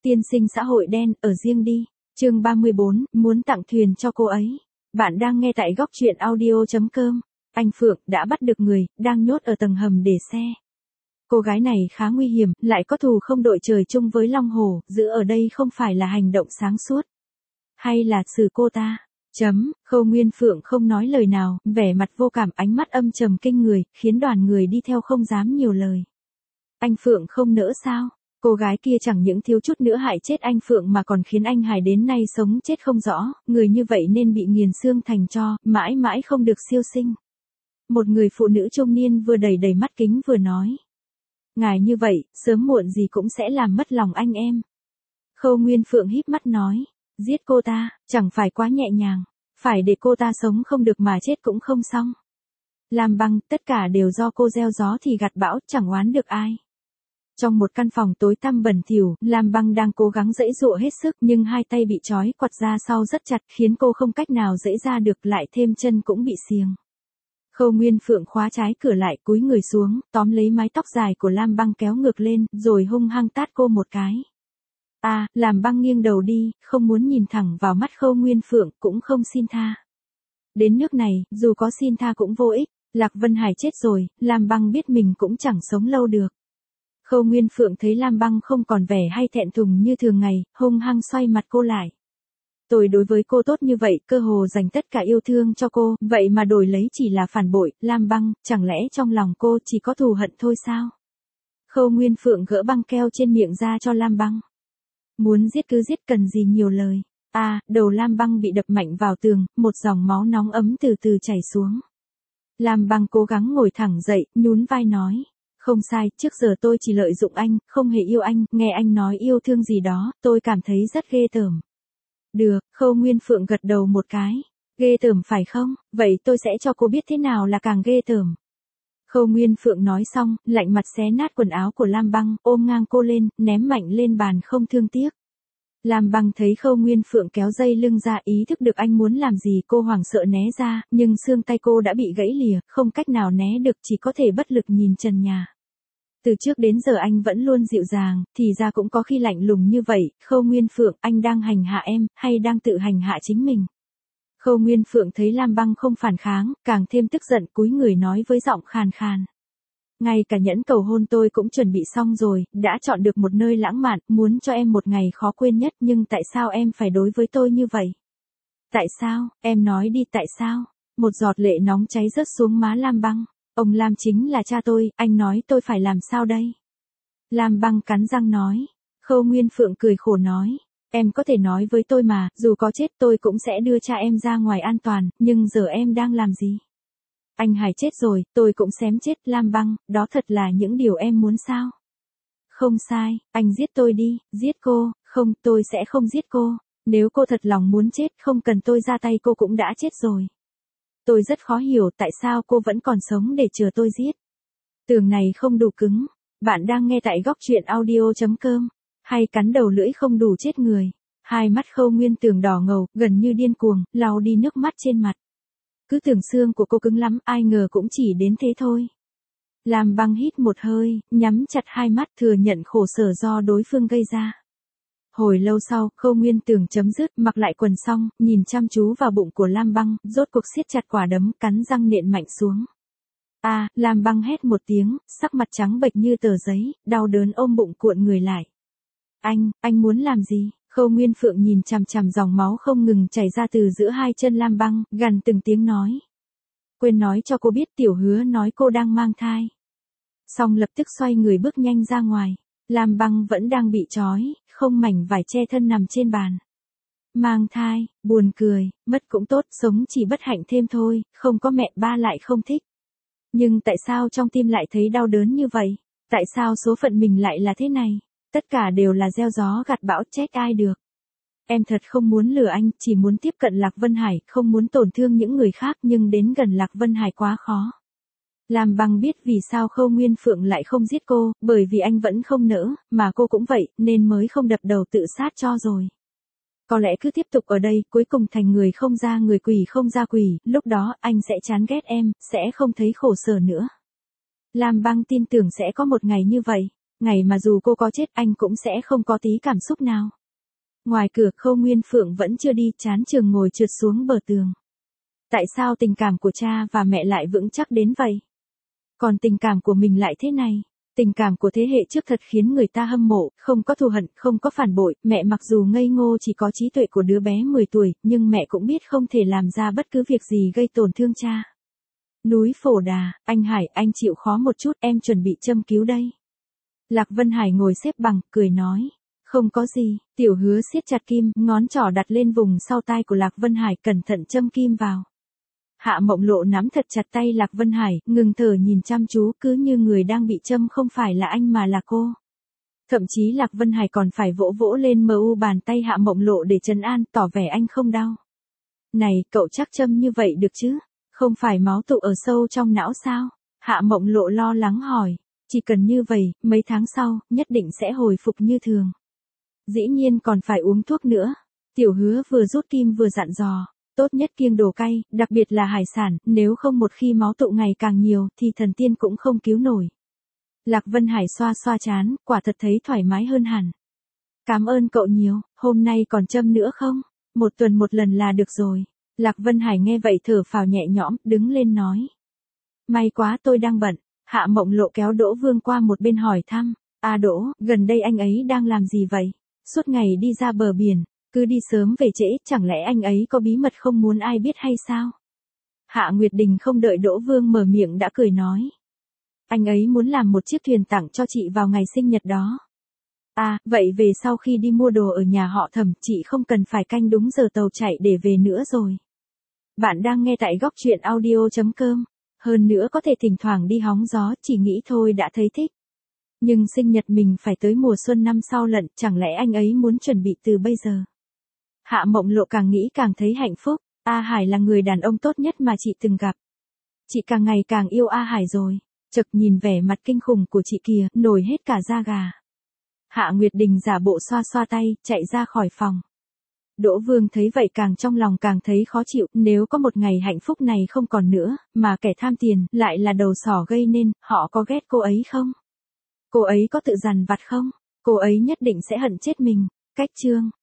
Tiên sinh xã hội đen, ở riêng đi. Chương 34, muốn tặng thuyền cho cô ấy. Bạn đang nghe tại góc truyện audio.com. Anh Phượng đã bắt được người, đang nhốt ở tầng hầm để xe. Cô gái này khá nguy hiểm, lại có thù không đội trời chung với Long Hổ, giữ ở đây không phải là hành động sáng suốt. Hay là xử cô ta? Khâu Nguyên Phượng không nói lời nào, vẻ mặt vô cảm, ánh mắt âm trầm kinh người, khiến đoàn người đi theo không dám nhiều lời. Anh Phượng không nỡ sao? Cô gái kia chẳng những thiếu chút nữa hại chết anh Phượng mà còn khiến anh Hải đến nay sống chết không rõ, người như vậy nên bị nghiền xương thành tro, mãi mãi không được siêu sinh. Một người phụ nữ trung niên vừa đầy đầy mắt kính vừa nói. Ngài như vậy, sớm muộn gì cũng sẽ làm mất lòng anh em. Khâu Nguyên Phượng híp mắt nói, giết cô ta, chẳng phải quá nhẹ nhàng, phải để cô ta sống không được mà chết cũng không xong. Lam Băng, tất cả đều do cô gieo gió thì gặt bão, chẳng oán được ai. Trong một căn phòng tối tăm bẩn thỉu, Lam Băng đang cố gắng giãy giụa hết sức nhưng hai tay bị trói quặt ra sau rất chặt khiến cô không cách nào giãy ra được, lại thêm chân cũng bị xiềng. Khâu Nguyên Phượng khóa trái cửa lại, cúi người xuống, tóm lấy mái tóc dài của Lam Băng kéo ngược lên, rồi hung hăng tát cô một cái. Lam Băng nghiêng đầu đi, không muốn nhìn thẳng vào mắt Khâu Nguyên Phượng, cũng không xin tha. Đến nước này, dù có xin tha cũng vô ích, Lạc Vân Hải chết rồi, Lam Băng biết mình cũng chẳng sống lâu được. Khâu Nguyên Phượng thấy Lam Băng không còn vẻ hay thẹn thùng như thường ngày, hung hăng xoay mặt cô lại. Tôi đối với cô tốt như vậy, cơ hồ dành tất cả yêu thương cho cô, vậy mà đổi lấy chỉ là phản bội, Lam Băng, chẳng lẽ trong lòng cô chỉ có thù hận thôi sao? Khâu Nguyên Phượng gỡ băng keo trên miệng ra cho Lam Băng. Muốn giết cứ giết, cần gì nhiều lời. Đầu Lam Băng bị đập mạnh vào tường, một dòng máu nóng ấm từ từ chảy xuống. Lam Băng cố gắng ngồi thẳng dậy, nhún vai nói. Không sai, trước giờ tôi chỉ lợi dụng anh, không hề yêu anh, nghe anh nói yêu thương gì đó, tôi cảm thấy rất ghê tởm. Được, Khâu Nguyên Phượng gật đầu một cái. Ghê tởm phải không? Vậy tôi sẽ cho cô biết thế nào là càng ghê tởm. Khâu Nguyên Phượng nói xong, lạnh mặt xé nát quần áo của Lam Băng, ôm ngang cô lên, ném mạnh lên bàn không thương tiếc. Lam Băng thấy Khâu Nguyên Phượng kéo dây lưng ra, ý thức được anh muốn làm gì, cô hoảng sợ né ra, nhưng xương tay cô đã bị gãy lìa, không cách nào né được, chỉ có thể bất lực nhìn trần nhà. Từ trước đến giờ anh vẫn luôn dịu dàng, thì ra cũng có khi lạnh lùng như vậy. Khâu Nguyên Phượng, anh đang hành hạ em, hay đang tự hành hạ chính mình? Khâu Nguyên Phượng thấy Lam Băng không phản kháng, càng thêm tức giận, cúi người nói với giọng khàn khàn. Ngay cả nhẫn cầu hôn tôi cũng chuẩn bị xong rồi, đã chọn được một nơi lãng mạn, muốn cho em một ngày khó quên nhất, nhưng tại sao em phải đối với tôi như vậy? Tại sao, em nói đi, tại sao? Một giọt lệ nóng cháy rớt xuống má Lam Băng. Ông Lam chính là cha tôi, anh nói tôi phải làm sao đây? Lam Băng cắn răng nói. Khâu Nguyên Phượng cười khổ nói. Em có thể nói với tôi mà, dù có chết tôi cũng sẽ đưa cha em ra ngoài an toàn, nhưng giờ em đang làm gì? Anh Hải chết rồi, tôi cũng xém chết. Lam Băng, đó thật là những điều em muốn sao? Không sai, anh giết tôi đi, giết cô. Không, tôi sẽ không giết cô. Nếu cô thật lòng muốn chết, không cần tôi ra tay cô cũng đã chết rồi. Tôi rất khó hiểu tại sao cô vẫn còn sống để chờ tôi giết. Tường này không đủ cứng. Bạn đang nghe tại góc truyện audio.com. Hay cắn đầu lưỡi không đủ chết người. Hai mắt Khâu Nguyên Tường đỏ ngầu, gần như điên cuồng, lau đi nước mắt trên mặt. Cứ tưởng xương của cô cứng lắm, ai ngờ cũng chỉ đến thế thôi. Lam Băng hít một hơi, nhắm chặt hai mắt, thừa nhận khổ sở do đối phương gây ra. Hồi lâu sau, Khâu Nguyên Tường chấm dứt, mặc lại quần xong, nhìn chăm chú vào bụng của Lam Băng, rốt cuộc siết chặt quả đấm, cắn răng nện mạnh xuống. Lam Băng hét một tiếng, sắc mặt trắng bệch như tờ giấy, đau đớn ôm bụng cuộn người lại. Anh muốn làm gì? Khâu Nguyên Phượng nhìn chằm chằm dòng máu không ngừng chảy ra từ giữa hai chân Lam Băng, gằn từng tiếng nói. Quên nói cho cô biết, Tiểu Hứa nói cô đang mang thai. Xong lập tức xoay người bước nhanh ra ngoài. Lam Băng vẫn đang bị trói, không mảnh vải che thân nằm trên bàn. Mang thai, buồn cười, mất cũng tốt, sống chỉ bất hạnh thêm thôi, không có mẹ ba lại không thích. Nhưng tại sao trong tim lại thấy đau đớn như vậy? Tại sao số phận mình lại là thế này? Tất cả đều là gieo gió gặt bão, trách ai được. Em thật không muốn lừa anh, chỉ muốn tiếp cận Lạc Vân Hải, không muốn tổn thương những người khác, nhưng đến gần Lạc Vân Hải quá khó. Lam Băng biết vì sao Khâu Nguyên Phượng lại không giết cô, bởi vì anh vẫn không nỡ, mà cô cũng vậy, nên mới không đập đầu tự sát cho rồi. Có lẽ cứ tiếp tục ở đây, cuối cùng thành người không ra người, quỷ không ra quỷ, lúc đó anh sẽ chán ghét em, sẽ không thấy khổ sở nữa. Lam Băng tin tưởng sẽ có một ngày như vậy. ngày mà dù cô có chết anh cũng sẽ không có tí cảm xúc nào. Ngoài cửa Khâu Nguyên Phượng vẫn chưa đi, chán chường ngồi trượt xuống bờ tường. Tại sao tình cảm của cha và mẹ lại vững chắc đến vậy? Còn tình cảm của mình lại thế này? Tình cảm của thế hệ trước thật khiến người ta hâm mộ, không có thù hận, không có phản bội, mẹ mặc dù ngây ngô chỉ có trí tuệ của đứa bé 10 tuổi, nhưng mẹ cũng biết không thể làm ra bất cứ việc gì gây tổn thương cha. Núi Phổ Đà, anh Hải, anh chịu khó một chút, em chuẩn bị châm cứu đây. Lạc Vân Hải ngồi xếp bằng, cười nói. Không có gì, Tiểu Hứa siết chặt kim, ngón trỏ đặt lên vùng sau tai của Lạc Vân Hải, cẩn thận châm kim vào. Hạ Mộng Lộ nắm thật chặt tay Lạc Vân Hải, ngừng thở nhìn chăm chú, cứ như người đang bị châm không phải là anh mà là cô. Thậm chí Lạc Vân Hải còn phải vỗ vỗ lên bàn tay Hạ Mộng Lộ để trấn an, tỏ vẻ anh không đau. Này, cậu chắc châm như vậy được chứ? Không phải máu tụ ở sâu trong não sao? Hạ Mộng Lộ lo lắng hỏi. Chỉ cần như vậy, mấy tháng sau, nhất định sẽ hồi phục như thường. Dĩ nhiên còn phải uống thuốc nữa. Tiểu Hứa vừa rút kim vừa dặn dò. Tốt nhất kiêng đồ cay, đặc biệt là hải sản, nếu không một khi máu tụ ngày càng nhiều thì thần tiên cũng không cứu nổi. Lạc Vân Hải xoa xoa trán, quả thật thấy thoải mái hơn hẳn. Cảm ơn cậu nhiều, hôm nay còn châm nữa không? 1 tuần một lần là được rồi. Lạc Vân Hải nghe vậy thở phào nhẹ nhõm, đứng lên nói. May quá tôi đang bận. Hạ Mộng Lộ kéo Đỗ Vương qua một bên hỏi thăm. Đỗ, gần đây anh ấy đang làm gì vậy? Suốt ngày đi ra bờ biển, cứ đi sớm về trễ, chẳng lẽ anh ấy có bí mật không muốn ai biết hay sao? Hạ Nguyệt Đình không đợi Đỗ Vương mở miệng đã cười nói. Anh ấy muốn làm một chiếc thuyền tặng cho chị vào ngày sinh nhật đó. Vậy về sau khi đi mua đồ ở nhà họ Thẩm, chị không cần phải canh đúng giờ tàu chạy để về nữa rồi. Bạn đang nghe tại góc truyện audio.com. Hơn nữa có thể thỉnh thoảng đi hóng gió, chỉ nghĩ thôi đã thấy thích. Nhưng sinh nhật mình phải tới mùa xuân năm sau lận, chẳng lẽ anh ấy muốn chuẩn bị từ bây giờ? Hạ Mộng Lộ càng nghĩ càng thấy hạnh phúc. Hải là người đàn ông tốt nhất mà chị từng gặp. Chị càng ngày càng yêu Hải rồi. Chợt nhìn vẻ mặt kinh khủng của chị kìa, nổi hết cả da gà. Hạ Nguyệt Đình giả bộ xoa xoa tay, chạy ra khỏi phòng. Đỗ Vương thấy vậy càng trong lòng càng thấy khó chịu, nếu có một ngày hạnh phúc này không còn nữa, mà kẻ tham tiền lại là đầu sỏ gây nên, họ có ghét cô ấy không? Cô ấy có tự dằn vặt không? Cô ấy nhất định sẽ hận chết mình. Cách chương